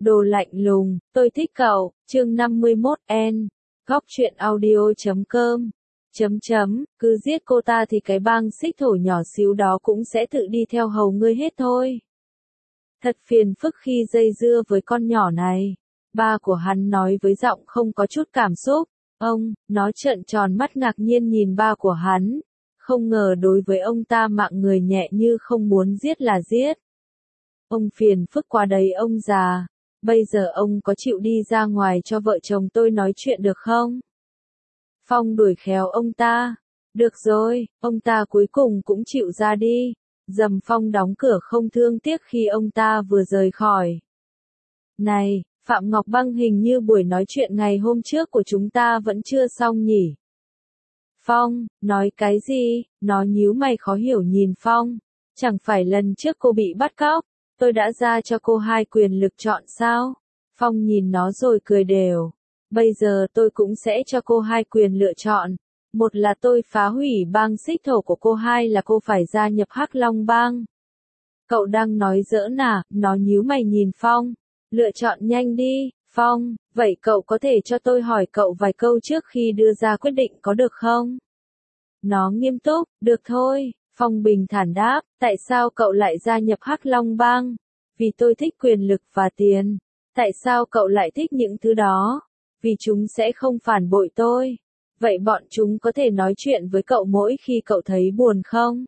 Đồ lạnh lùng, tôi thích cậu, chương 51 N. Góc truyện audio.com. Cứ giết cô ta thì cái bang xích thổ nhỏ xíu đó cũng sẽ tự đi theo hầu ngươi hết thôi. Thật phiền phức khi dây dưa với con nhỏ này. Ba của hắn nói với giọng không có chút cảm xúc. Nó trợn tròn mắt ngạc nhiên nhìn ba của hắn. Không ngờ đối với ông ta mạng người nhẹ như không muốn giết là giết. Ông phiền phức quá đấy ông già. Bây giờ ông có chịu đi ra ngoài cho vợ chồng tôi nói chuyện được không? Phong đuổi khéo ông ta. Được rồi, ông ta cuối cùng cũng chịu ra đi. Dầm Phong đóng cửa không thương tiếc khi ông ta vừa rời khỏi. Này, Phạm Ngọc Băng hình như buổi nói chuyện ngày hôm trước của chúng ta vẫn chưa xong nhỉ? Phong, nói cái gì? Nó nhíu mày khó hiểu nhìn Phong. Chẳng phải lần trước cô bị bắt cóc, tôi đã ra cho cô 2 quyền lực chọn sao? Phong nhìn nó rồi cười đều. Bây giờ tôi cũng sẽ cho cô 2 quyền lựa chọn. Một là tôi phá hủy bang xích thổ của cô, 2 là cô phải gia nhập Hắc Long bang. Cậu đang nói giỡn à? Nó nhíu mày nhìn Phong. Lựa chọn nhanh đi, Phong. Vậy cậu có thể cho tôi hỏi cậu vài câu trước khi đưa ra quyết định có được không? Nó nghiêm túc. Được thôi. Phong bình thản đáp. Tại sao cậu lại gia nhập Hắc Long bang? Vì tôi thích quyền lực và tiền. Tại sao cậu lại thích những thứ đó? Vì chúng sẽ không phản bội tôi. Vậy bọn chúng có thể nói chuyện với cậu mỗi khi cậu thấy buồn không?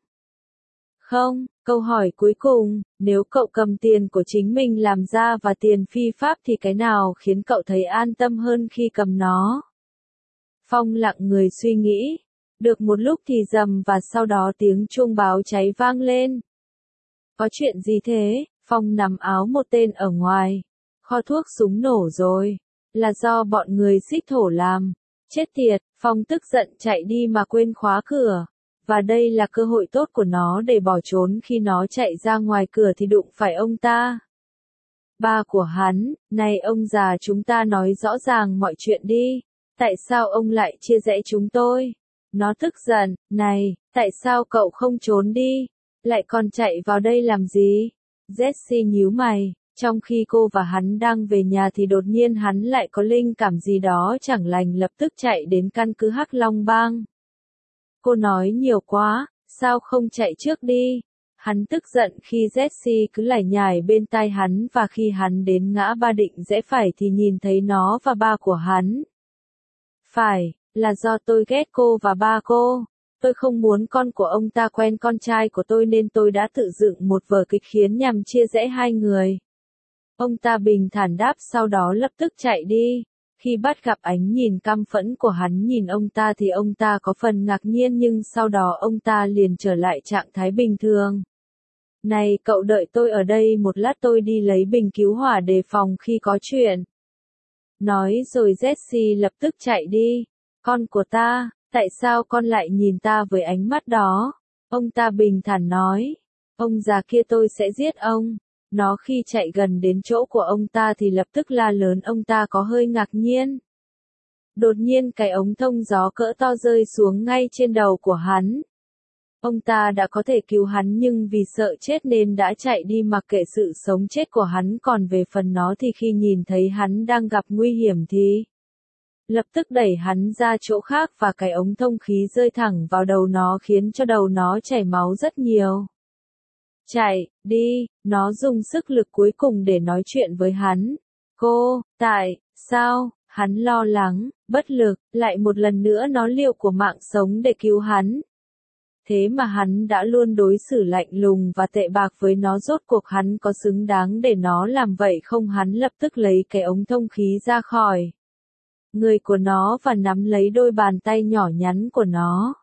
Không. Câu hỏi cuối cùng, nếu cậu cầm tiền của chính mình làm ra và tiền phi pháp thì cái nào khiến cậu thấy an tâm hơn khi cầm nó? Phong lặng người suy nghĩ. Được một lúc thì rầm và sau đó tiếng chuông báo cháy vang lên. Có chuyện gì thế? Phong nắm áo một tên ở ngoài. Kho thuốc súng nổ rồi. Là do bọn người xích thổ làm. Chết tiệt, Phong tức giận chạy đi mà quên khóa cửa. Và đây là cơ hội tốt của nó để bỏ trốn, khi nó chạy ra ngoài cửa thì đụng phải ông ta. Ba của hắn, này ông già, chúng ta nói rõ ràng mọi chuyện đi. Tại sao ông lại chia rẽ chúng tôi? Nó tức giận, này, tại sao cậu không trốn đi? Lại còn chạy vào đây làm gì? Jessie nhíu mày, trong khi cô và hắn đang về nhà thì đột nhiên hắn lại có linh cảm gì đó chẳng lành, lập tức chạy đến căn cứ Hắc Long bang. Cô nói nhiều quá, sao không chạy trước đi? Hắn tức giận khi Jessie cứ lải nhải bên tai hắn, và khi hắn đến ngã ba định rẽ phải thì nhìn thấy nó và ba của hắn. Phải, là do tôi ghét cô và ba cô. Tôi không muốn con của ông ta quen con trai của tôi nên tôi đã tự dựng một vở kịch khiến nhằm chia rẽ hai người. Ông ta bình thản đáp, sau đó lập tức chạy đi. Khi bắt gặp ánh nhìn căm phẫn của hắn nhìn ông ta thì ông ta có phần ngạc nhiên, nhưng sau đó ông ta liền trở lại trạng thái bình thường. Này, cậu đợi tôi ở đây một lát, tôi đi lấy bình cứu hỏa đề phòng khi có chuyện. Nói rồi Jessie lập tức chạy đi. Con của ta, tại sao con lại nhìn ta với ánh mắt đó? Ông ta bình thản nói. Ông già kia, tôi sẽ giết ông. Nó khi chạy gần đến chỗ của ông ta thì lập tức la lớn, ông ta có hơi ngạc nhiên. Đột nhiên cái ống thông gió cỡ to rơi xuống ngay trên đầu của hắn. Ông ta đã có thể cứu hắn nhưng vì sợ chết nên đã chạy đi mặc kệ sự sống chết của hắn, còn về phần nó thì khi nhìn thấy hắn đang gặp nguy hiểm thì lập tức đẩy hắn ra chỗ khác, và cái ống thông khí rơi thẳng vào đầu nó khiến cho đầu nó chảy máu rất nhiều. Chạy, đi, nó dùng sức lực cuối cùng để nói chuyện với hắn. Cô, tại sao? Hắn lo lắng, bất lực, lại một lần nữa nó liều của mạng sống để cứu hắn. Thế mà hắn đã luôn đối xử lạnh lùng và tệ bạc với nó, rốt cuộc hắn có xứng đáng để nó làm vậy không? Hắn lập tức lấy cái ống thông khí ra khỏi người của nó và nắm lấy đôi bàn tay nhỏ nhắn của nó.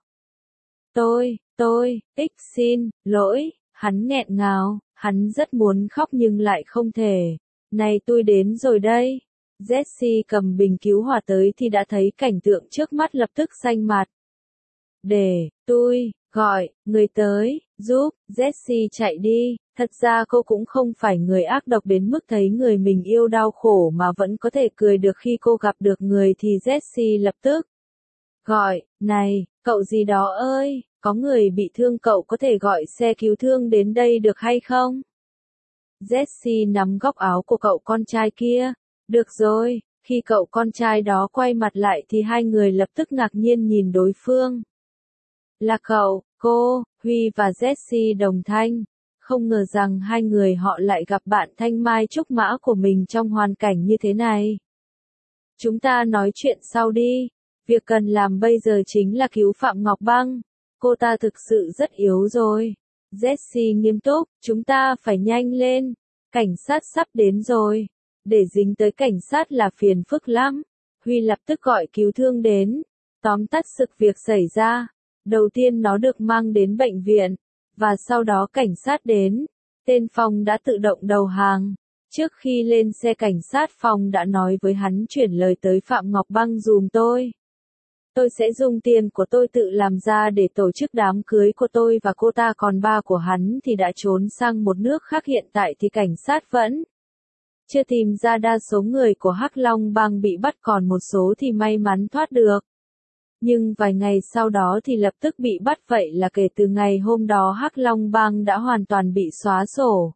Xin lỗi. Hắn nghẹn ngào, hắn rất muốn khóc nhưng lại không thể. Này, tôi đến rồi đây. Jessie cầm bình cứu hỏa tới thì đã thấy cảnh tượng trước mắt, lập tức xanh mặt. Để tôi gọi người tới giúp. Jessie chạy đi. Thật ra cô cũng không phải người ác độc đến mức thấy người mình yêu đau khổ mà vẫn có thể cười được. Khi cô gặp được người thì Jessie lập tức gọi, này, cậu gì đó ơi, có người bị thương, cậu có thể gọi xe cứu thương đến đây được hay không? Jessie nắm góc áo của cậu con trai kia. Được rồi, khi cậu con trai đó quay mặt lại thì hai người lập tức ngạc nhiên nhìn đối phương. Là cậu, cô, Huy và Jessie đồng thanh. Không ngờ rằng hai người họ lại gặp bạn thanh mai trúc mã của mình trong hoàn cảnh như thế này. Chúng ta nói chuyện sau đi. Việc cần làm bây giờ chính là cứu Phạm Ngọc Băng. Cô ta thực sự rất yếu rồi. Jessie nghiêm túc, chúng ta phải nhanh lên. Cảnh sát sắp đến rồi. Để dính tới cảnh sát là phiền phức lắm. Huy lập tức gọi cứu thương đến. Tóm tắt sự việc xảy ra. Đầu tiên nó được mang đến bệnh viện. Và sau đó cảnh sát đến. Tên Phong đã tự động đầu hàng. Trước khi lên xe cảnh sát Phong đã nói với hắn chuyển lời tới Phạm Ngọc Băng giùm tôi. Tôi sẽ dùng tiền của tôi tự làm ra để tổ chức đám cưới của tôi và cô ta, còn ba của hắn thì đã trốn sang một nước khác. Hiện tại thì cảnh sát vẫn chưa tìm ra. Đa số người của Hắc Long Bang bị bắt, còn một số thì may mắn thoát được. Nhưng vài ngày sau đó thì lập tức bị bắt. Vậy là kể từ ngày hôm đó Hắc Long Bang đã hoàn toàn bị xóa sổ.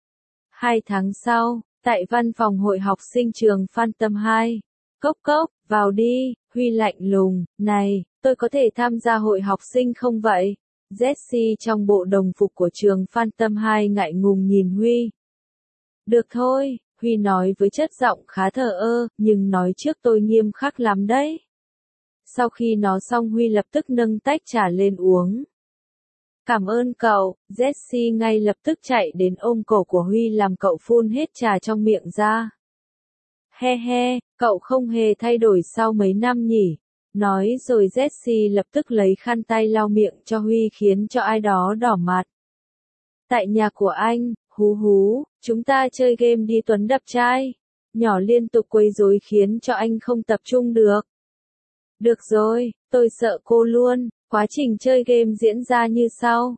2 tháng sau, tại văn phòng hội học sinh trường Phan Tâm 2. Cốc cốc, vào đi. Huy lạnh lùng, này, tôi có thể tham gia hội học sinh không vậy? Jessie trong bộ đồng phục của trường Phan Tâm 2 ngại ngùng nhìn Huy. Được thôi, Huy nói với chất giọng khá thờ ơ, nhưng nói trước tôi nghiêm khắc lắm đấy. Sau khi nói xong Huy lập tức nâng tách trà lên uống. Cảm ơn cậu. Jessie ngay lập tức chạy đến ôm cổ của Huy làm cậu phun hết trà trong miệng ra. He he, cậu không hề thay đổi sau mấy năm nhỉ. Nói rồi Jessie lập tức lấy khăn tay lau miệng cho Huy khiến cho ai đó đỏ mặt. Tại nhà của anh, hú hú, chúng ta chơi game đi. Tuấn đập chai. Nhỏ liên tục quấy rối khiến cho anh không tập trung được. Được rồi, tôi sợ cô luôn. Quá trình chơi game diễn ra như sau.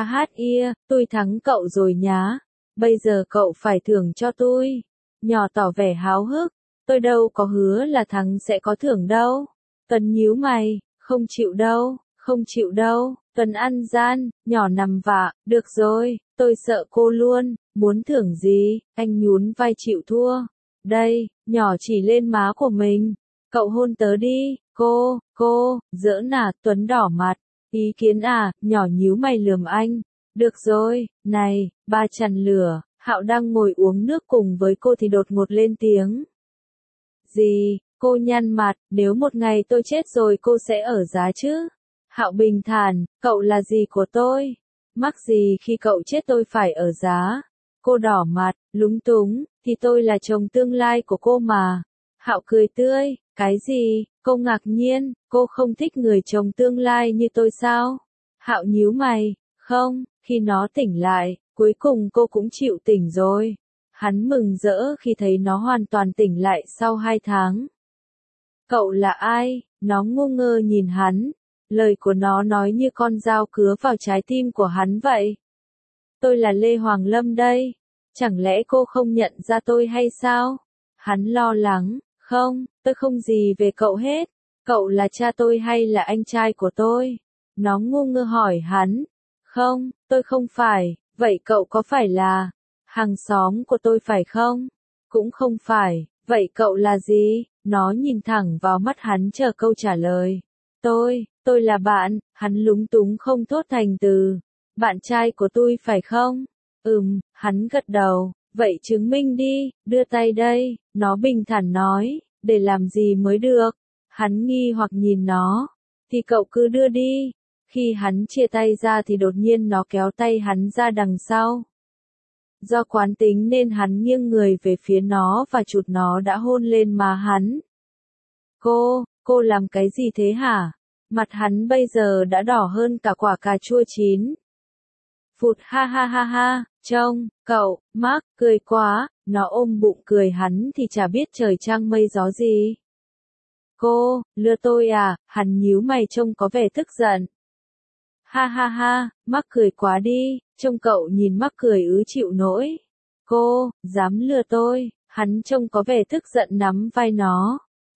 Tôi thắng cậu rồi nhá. Bây giờ cậu phải thưởng cho tôi. Nhỏ tỏ vẻ háo hức. Tôi đâu có hứa là thắng sẽ có thưởng đâu. Tuấn nhíu mày, không chịu đâu, không chịu đâu. Tuấn ăn gian, nhỏ nằm vạ. Được rồi, tôi sợ cô luôn. Muốn thưởng gì? Anh nhún vai chịu thua. Đây, nhỏ chỉ lên má của mình. Cậu hôn tớ đi. Cô, giỡn à? Tuấn đỏ mặt. Ý kiến à? Nhỏ nhíu mày lườm anh. Được rồi, này, ba chằn lửa. Hạo đang ngồi uống nước cùng với cô thì đột ngột lên tiếng. Gì? Cô nhăn mặt, nếu một ngày tôi chết rồi cô sẽ ở giá chứ? Hạo bình thản, cậu là gì của tôi? Mắc gì khi cậu chết tôi phải ở giá? Cô đỏ mặt, lúng túng, thì tôi là chồng tương lai của cô mà. Hạo cười tươi, cái gì? Cô ngạc nhiên, cô không thích người chồng tương lai như tôi sao? Hạo nhíu mày, không, khi nó tỉnh lại, cuối cùng cô cũng chịu tỉnh rồi. Hắn mừng rỡ khi thấy nó hoàn toàn tỉnh lại sau 2 tháng. Cậu là ai? Nó ngu ngơ nhìn hắn. Lời của nó nói như con dao cứa vào trái tim của hắn vậy. Tôi là Lê Hoàng Lâm đây. Chẳng lẽ cô không nhận ra tôi hay sao? Hắn lo lắng. Không, tôi không gì về cậu hết. Cậu là cha tôi hay là anh trai của tôi? Nó ngu ngơ hỏi hắn. Không, tôi không phải. Vậy cậu có phải là hàng xóm của tôi phải không? Cũng không phải. Vậy cậu là gì? Nó nhìn thẳng vào mắt hắn chờ câu trả lời. Tôi là bạn. Hắn lúng túng không thốt thành từ. Bạn trai của tôi phải không? Hắn gật đầu. Vậy chứng minh đi, đưa tay đây. Nó bình thản nói. Để làm gì mới được? Hắn nghi hoặc nhìn nó. Thì cậu cứ đưa đi. Khi hắn chia tay ra thì đột nhiên nó kéo tay hắn ra đằng sau. Do quán tính nên hắn nghiêng người về phía nó và chụt nó đã hôn lên má hắn. Cô làm cái gì thế hả? Mặt hắn bây giờ đã đỏ hơn cả quả cà chua chín. Phụt ha ha ha ha, trông, cậu, Mark, cười quá, nó ôm bụng cười hắn thì chả biết trời trăng mây gió gì. Cô, lừa tôi à? Hắn nhíu mày trông có vẻ tức giận. Ha ha ha, Mark cười quá đi, trông cậu nhìn Mark cười chịu nổi. Cô, dám lừa tôi? Hắn trông có vẻ tức giận nắm vai nó.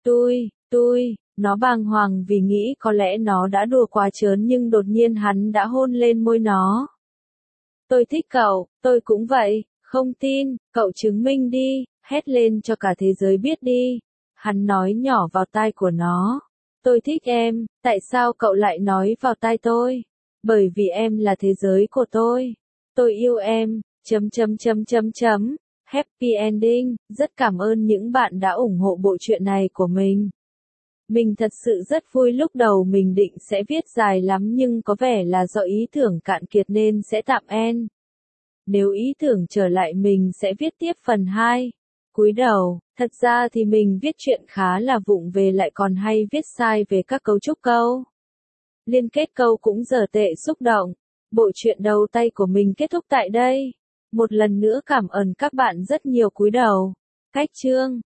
Nó bàng hoàng vì nghĩ có lẽ nó đã đùa quá trớn nhưng đột nhiên hắn đã hôn lên môi nó. Tôi thích cậu, tôi cũng vậy, Không tin, cậu chứng minh đi, hét lên cho cả thế giới biết đi. Hắn nói nhỏ vào tai của nó. Tôi thích em, tại sao cậu lại nói vào tai tôi? Bởi vì em là thế giới của tôi. Tôi yêu em, chấm. Happy ending, rất cảm ơn những bạn đã ủng hộ bộ truyện này của mình. Mình thật sự rất vui lúc đầu mình định sẽ viết dài lắm nhưng có vẻ là do ý tưởng cạn kiệt nên sẽ tạm end. Nếu ý tưởng trở lại mình sẽ viết tiếp phần 2. Cúi đầu, thật ra thì mình viết truyện khá là vụng về lại còn hay viết sai về các cấu trúc câu. Liên kết câu cũng dở tệ xúc động. Bộ truyện đầu tay của mình kết thúc tại đây. Một lần nữa cảm ơn các bạn rất nhiều cúi đầu. Cách chương